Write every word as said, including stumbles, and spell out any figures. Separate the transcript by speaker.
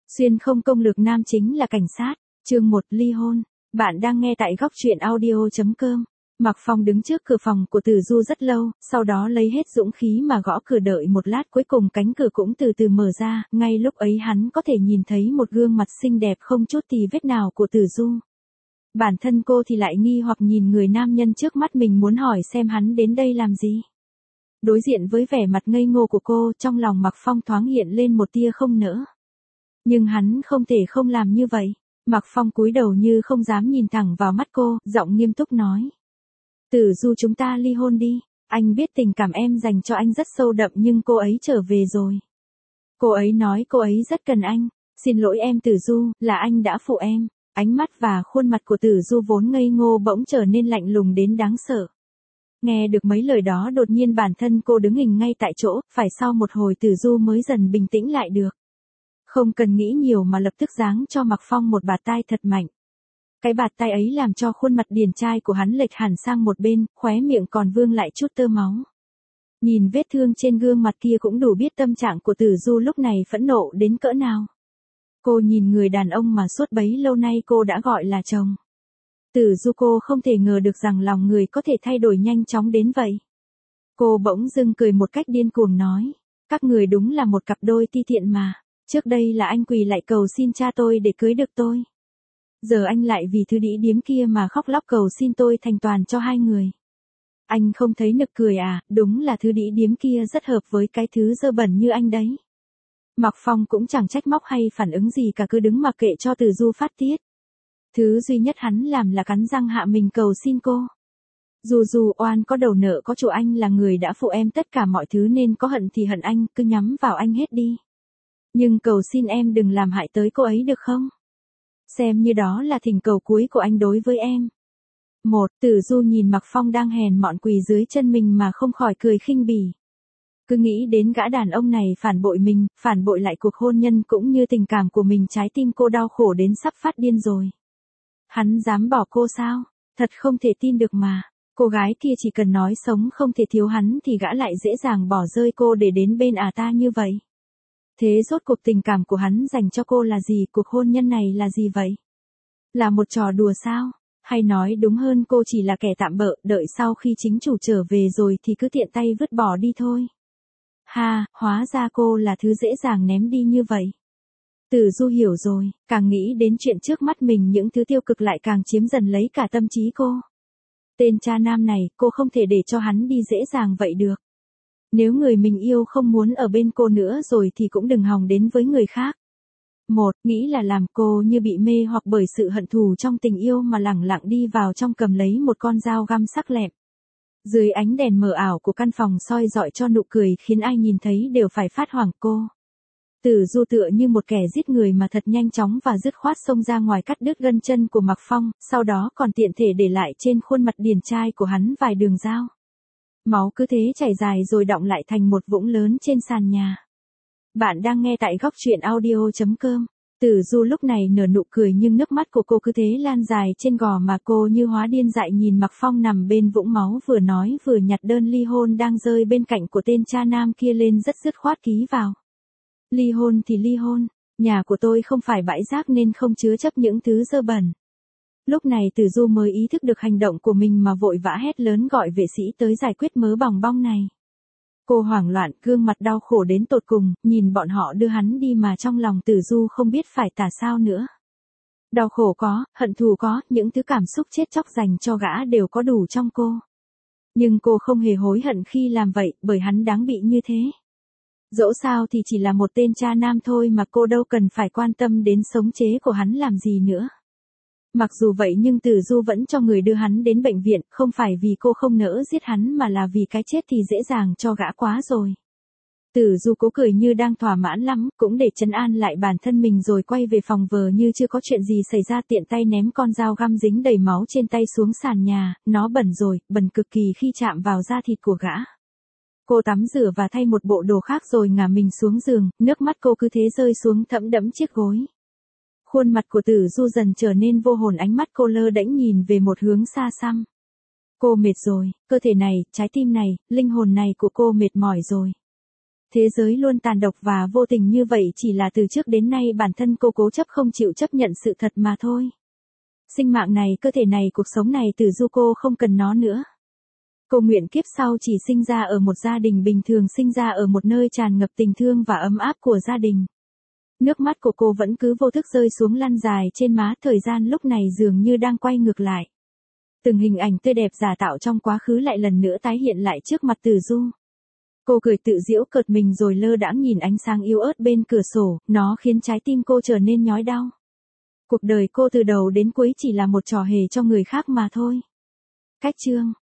Speaker 1: Xuyên không công lược nam chính là cảnh sát, chương một ly hôn. Bạn đang nghe tại góc truyện audio.com. Mạc Phong đứng trước cửa phòng của Tử Du rất lâu, sau đó lấy hết dũng khí mà gõ cửa, đợi một lát cuối cùng cánh cửa cũng từ từ mở ra, ngay lúc ấy hắn có thể nhìn thấy một gương mặt xinh đẹp không chút tì vết nào của Tử Du. Bản thân cô thì lại nghi hoặc nhìn người nam nhân trước mắt mình, muốn hỏi xem hắn đến đây làm gì. Đối diện với vẻ mặt ngây ngô của cô, trong lòng Mạc Phong thoáng hiện lên một tia không nỡ. Nhưng hắn không thể không làm như vậy. Mạc Phong cúi đầu như không dám nhìn thẳng vào mắt cô, giọng nghiêm túc nói. Tử Du, chúng ta ly hôn đi. Anh biết tình cảm em dành cho anh rất sâu đậm, nhưng cô ấy trở về rồi. Cô ấy nói cô ấy rất cần anh. Xin lỗi em Tử Du, là anh đã phụ em. Ánh mắt và khuôn mặt của Tử Du vốn ngây ngô bỗng trở nên lạnh lùng đến đáng sợ. Nghe được mấy lời đó, đột nhiên bản thân cô đứng hình ngay tại chỗ, phải sau một hồi Tử Du mới dần bình tĩnh lại được. Không cần nghĩ nhiều mà lập tức giáng cho Mạc Phong một bạt tai thật mạnh. Cái bạt tai ấy làm cho khuôn mặt điển trai của hắn lệch hẳn sang một bên, khóe miệng còn vương lại chút tơ máu. Nhìn vết thương trên gương mặt kia cũng đủ biết tâm trạng của Tử Du lúc này phẫn nộ đến cỡ nào. Cô nhìn người đàn ông mà suốt bấy lâu nay cô đã gọi là chồng. Tử Du, cô không thể ngờ được rằng lòng người có thể thay đổi nhanh chóng đến vậy. Cô bỗng dưng cười một cách điên cuồng nói, các người đúng là một cặp đôi ti tiện mà. Trước đây là anh quỳ lại cầu xin cha tôi để cưới được tôi. Giờ anh lại vì thứ đĩ điếm kia mà khóc lóc cầu xin tôi thành toàn cho hai người. Anh không thấy nực cười à, đúng là thứ đĩ điếm kia rất hợp với cái thứ dơ bẩn như anh đấy. Mạc Phong cũng chẳng trách móc hay phản ứng gì cả, cứ đứng mặc kệ cho Tử Du phát tiết. Thứ duy nhất hắn làm là cắn răng hạ mình cầu xin cô. Dù dù oan có đầu nợ có chủ, anh là người đã phụ em tất cả mọi thứ nên có hận thì hận anh, cứ nhắm vào anh hết đi. Nhưng cầu xin em đừng làm hại tới cô ấy được không? Xem như đó là thỉnh cầu cuối của anh đối với em. Một, Tử Du nhìn Mạc Phong đang hèn mọn quỳ dưới chân mình mà không khỏi cười khinh bỉ. Cứ nghĩ đến gã đàn ông này phản bội mình, phản bội lại cuộc hôn nhân cũng như tình cảm của mình, trái tim cô đau khổ đến sắp phát điên rồi. Hắn dám bỏ cô sao? Thật không thể tin được mà. Cô gái kia chỉ cần nói sống không thể thiếu hắn thì gã lại dễ dàng bỏ rơi cô để đến bên à ta như vậy. Thế rốt cuộc tình cảm của hắn dành cho cô là gì, cuộc hôn nhân này là gì vậy? Là một trò đùa sao? Hay nói đúng hơn, cô chỉ là kẻ tạm bợ, đợi sau khi chính chủ trở về rồi thì cứ tiện tay vứt bỏ đi thôi. Ha, hóa ra cô là thứ dễ dàng ném đi như vậy. Tử Du hiểu rồi, càng nghĩ đến chuyện trước mắt mình những thứ tiêu cực lại càng chiếm dần lấy cả tâm trí cô. Tên cha nam này, cô không thể để cho hắn đi dễ dàng vậy được. Nếu người mình yêu không muốn ở bên cô nữa rồi thì cũng đừng hòng đến với người khác. Một, nghĩ là làm, cô như bị mê hoặc bởi sự hận thù trong tình yêu mà lẳng lặng đi vào trong, cầm lấy một con dao găm sắc lẹm. Dưới ánh đèn mờ ảo của căn phòng soi dọi cho nụ cười khiến ai nhìn thấy đều phải phát hoảng cô. Tử Du tựa như một kẻ giết người mà thật nhanh chóng và dứt khoát xông ra ngoài, cắt đứt gân chân của Mạc Phong, sau đó còn tiện thể để lại trên khuôn mặt điển trai của hắn vài đường dao. Máu cứ thế chảy dài rồi đọng lại thành một vũng lớn trên sàn nhà. Bạn đang nghe tại góc truyện audio.com. Tử Du lúc này nở nụ cười nhưng nước mắt của cô cứ thế lan dài trên gò má, cô như hóa điên dại nhìn Mạc Phong nằm bên vũng máu, vừa nói vừa nhặt đơn ly hôn đang rơi bên cạnh của tên cha nam kia lên, rất dứt khoát ký vào. Ly hôn thì ly hôn, nhà của tôi không phải bãi rác nên không chứa chấp những thứ dơ bẩn. Lúc này Tử Du mới ý thức được hành động của mình mà vội vã hét lớn gọi vệ sĩ tới giải quyết mớ bòng bong này. Cô hoảng loạn, gương mặt đau khổ đến tột cùng, nhìn bọn họ đưa hắn đi mà trong lòng Tử Du không biết phải tả sao nữa. Đau khổ có, hận thù có, những thứ cảm xúc chết chóc dành cho gã đều có đủ trong cô. Nhưng cô không hề hối hận khi làm vậy, bởi hắn đáng bị như thế. Dẫu sao thì chỉ là một tên cha nam thôi mà cô đâu cần phải quan tâm đến sống chế của hắn làm gì nữa. Mặc dù vậy nhưng Tử Du vẫn cho người đưa hắn đến bệnh viện, không phải vì cô không nỡ giết hắn mà là vì cái chết thì dễ dàng cho gã quá rồi. Tử Du cố cười như đang thỏa mãn lắm, cũng để trấn an lại bản thân mình rồi quay về phòng vờ như chưa có chuyện gì xảy ra, tiện tay ném con dao găm dính đầy máu trên tay xuống sàn nhà, nó bẩn rồi, bẩn cực kỳ khi chạm vào da thịt của gã. Cô tắm rửa và thay một bộ đồ khác rồi ngả mình xuống giường, nước mắt cô cứ thế rơi xuống thấm đẫm chiếc gối. Khuôn mặt của Tử Du dần trở nên vô hồn, ánh mắt cô lơ đễnh nhìn về một hướng xa xăm. Cô mệt rồi, cơ thể này, trái tim này, linh hồn này của cô mệt mỏi rồi. Thế giới luôn tàn độc và vô tình như vậy chỉ là từ trước đến nay bản thân cô cố chấp không chịu chấp nhận sự thật mà thôi. Sinh mạng này, cơ thể này, cuộc sống này Tử Du cô không cần nó nữa. Cô nguyện kiếp sau chỉ sinh ra ở một gia đình bình thường, sinh ra ở một nơi tràn ngập tình thương và ấm áp của gia đình. Nước mắt của cô vẫn cứ vô thức rơi xuống lăn dài trên má, thời gian lúc này dường như đang quay ngược lại. Từng hình ảnh tươi đẹp giả tạo trong quá khứ lại lần nữa tái hiện lại trước mặt Tử Du. Cô cười tự giễu cợt mình rồi lơ đãng nhìn ánh sáng yếu ớt bên cửa sổ, nó khiến trái tim cô trở nên nhói đau. Cuộc đời cô từ đầu đến cuối chỉ là một trò hề cho người khác mà thôi. Cách chương